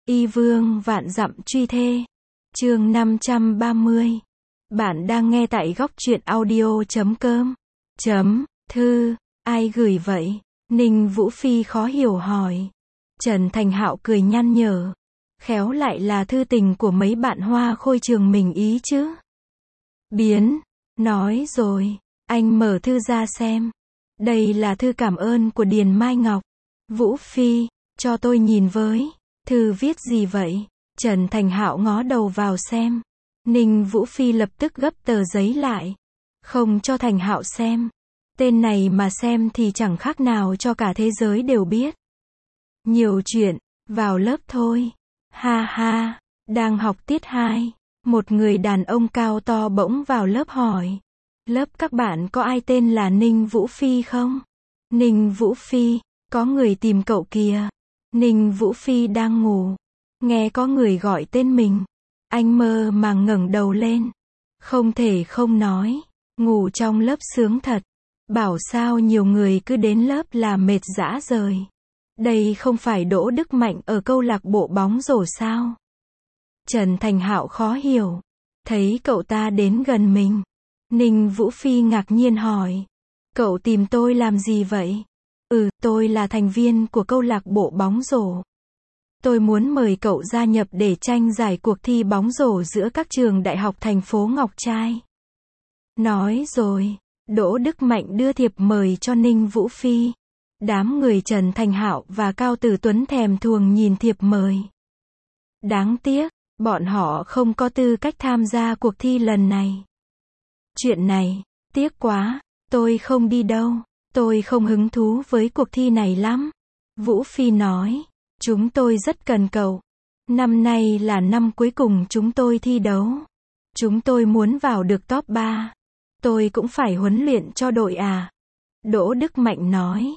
Y vương vạn dặm truy thê. Chương 530. Bạn đang nghe tại góc truyện audio.com. Thư, ai gửi vậy? Ninh Vũ Phi khó hiểu hỏi. Trần Thành Hạo cười nhăn nhở. Khéo lại là thư tình của mấy bạn Hoa Khôi trường mình ý chứ. Biến, nói rồi, anh mở thư ra xem. Đây là thư cảm ơn của Điền Mai Ngọc. Vũ Phi, cho tôi nhìn với. Thư viết gì vậy? Trần Thành Hạo ngó đầu vào xem. Ninh Vũ Phi lập tức gấp tờ giấy lại. Không cho Thành Hạo xem. Tên này mà xem thì chẳng khác nào cho cả thế giới đều biết. Nhiều chuyện, vào lớp thôi. Ha ha, đang học tiết 2. Một người đàn ông cao to bỗng vào lớp hỏi. Lớp các bạn có ai tên là Ninh Vũ Phi không? Ninh Vũ Phi, có người tìm cậu kìa. Ninh Vũ Phi đang ngủ. Nghe có người gọi tên mình. Anh mơ màng ngẩng đầu lên. Không thể không nói. Ngủ trong lớp sướng thật. Bảo sao nhiều người cứ đến lớp là mệt rã rời. Đây không phải Đỗ Đức Mạnh ở câu lạc bộ bóng rổ sao? Trần Thành Hạo khó hiểu. Thấy cậu ta đến gần mình. Ninh Vũ Phi ngạc nhiên hỏi. Cậu tìm tôi làm gì vậy? Tôi là thành viên của câu lạc bộ bóng rổ. Tôi muốn mời cậu gia nhập để tranh giải cuộc thi bóng rổ giữa các trường đại học thành phố Ngọc Trai. Nói rồi, Đỗ Đức Mạnh đưa thiệp mời cho Ninh Vũ Phi. Đám người Trần Thành Hạo và Cao Tử Tuấn thèm thuồng nhìn thiệp mời. Đáng tiếc, bọn họ không có tư cách tham gia cuộc thi lần này. Chuyện này, tiếc quá, tôi không đi đâu. Tôi không hứng thú với cuộc thi này lắm. Vũ Phi nói, chúng tôi rất cần cậu. Năm nay là năm cuối cùng chúng tôi thi đấu. Chúng tôi muốn vào được top 3. Tôi cũng phải huấn luyện cho đội à. Đỗ Đức Mạnh nói,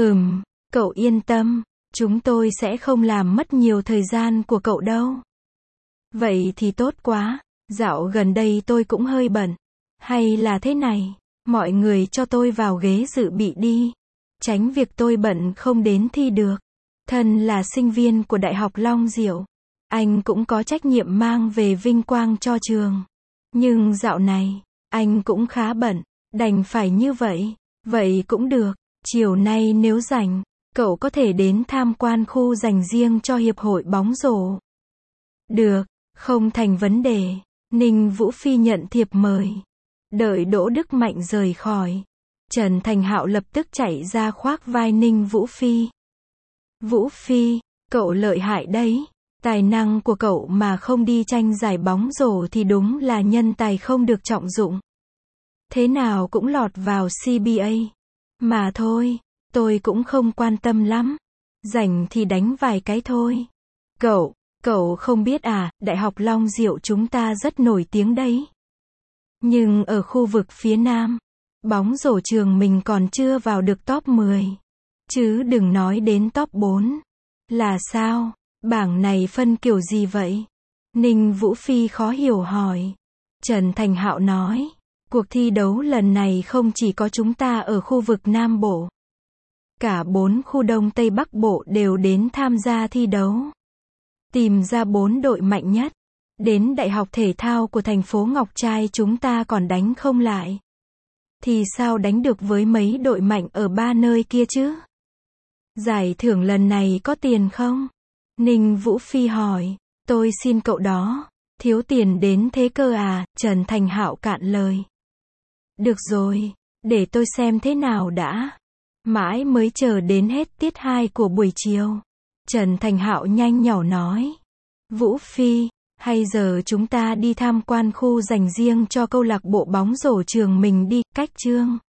cậu yên tâm, chúng tôi sẽ không làm mất nhiều thời gian của cậu đâu. Vậy thì tốt quá, dạo gần đây tôi cũng hơi bận. Hay là thế này, mọi người cho tôi vào ghế dự bị đi. Tránh việc tôi bận không đến thi được. Thân là sinh viên của Đại học Long Diệu. Anh cũng có trách nhiệm mang về vinh quang cho trường. Nhưng dạo này, anh cũng khá bận. Đành phải như vậy. Vậy cũng được. Chiều nay nếu rảnh, cậu có thể đến tham quan khu dành riêng cho Hiệp hội bóng rổ. Được, không thành vấn đề. Ninh Vũ Phi nhận thiệp mời. Đợi Đỗ Đức Mạnh rời khỏi. Trần Thành Hạo lập tức chạy ra khoác vai Ninh Vũ Phi. Vũ Phi, cậu lợi hại đấy. Tài năng của cậu mà không đi tranh giải bóng rổ thì đúng là nhân tài không được trọng dụng. Thế nào cũng lọt vào CBA. Mà thôi, tôi cũng không quan tâm lắm. Rảnh thì đánh vài cái thôi. Cậu không biết à, Đại học Long Diệu chúng ta rất nổi tiếng đấy. Nhưng ở khu vực phía Nam, bóng rổ trường mình còn chưa vào được top 10. Chứ đừng nói đến top 4. Là sao? Bảng này phân kiểu gì vậy? Ninh Vũ Phi khó hiểu hỏi. Trần Thành Hạo nói, cuộc thi đấu lần này không chỉ có chúng ta ở khu vực Nam Bộ. Cả 4 khu Đông Tây Bắc Bộ đều đến tham gia thi đấu. Tìm ra 4 đội mạnh nhất. Đến Đại học Thể thao của thành phố Ngọc Trai chúng ta còn đánh không lại. Thì sao đánh được với mấy đội mạnh ở 3 nơi kia chứ? Giải thưởng lần này có tiền không? Ninh Vũ Phi hỏi. Tôi xin cậu đó. Thiếu tiền đến thế cơ à? Trần Thành Hạo cạn lời. Được rồi, để tôi xem thế nào đã. Mãi mới chờ đến hết tiết 2 của buổi chiều. Trần Thành Hạo nhanh nhỏ nói. Vũ Phi, hay giờ chúng ta đi tham quan khu dành riêng cho câu lạc bộ bóng rổ trường mình đi, cách Trương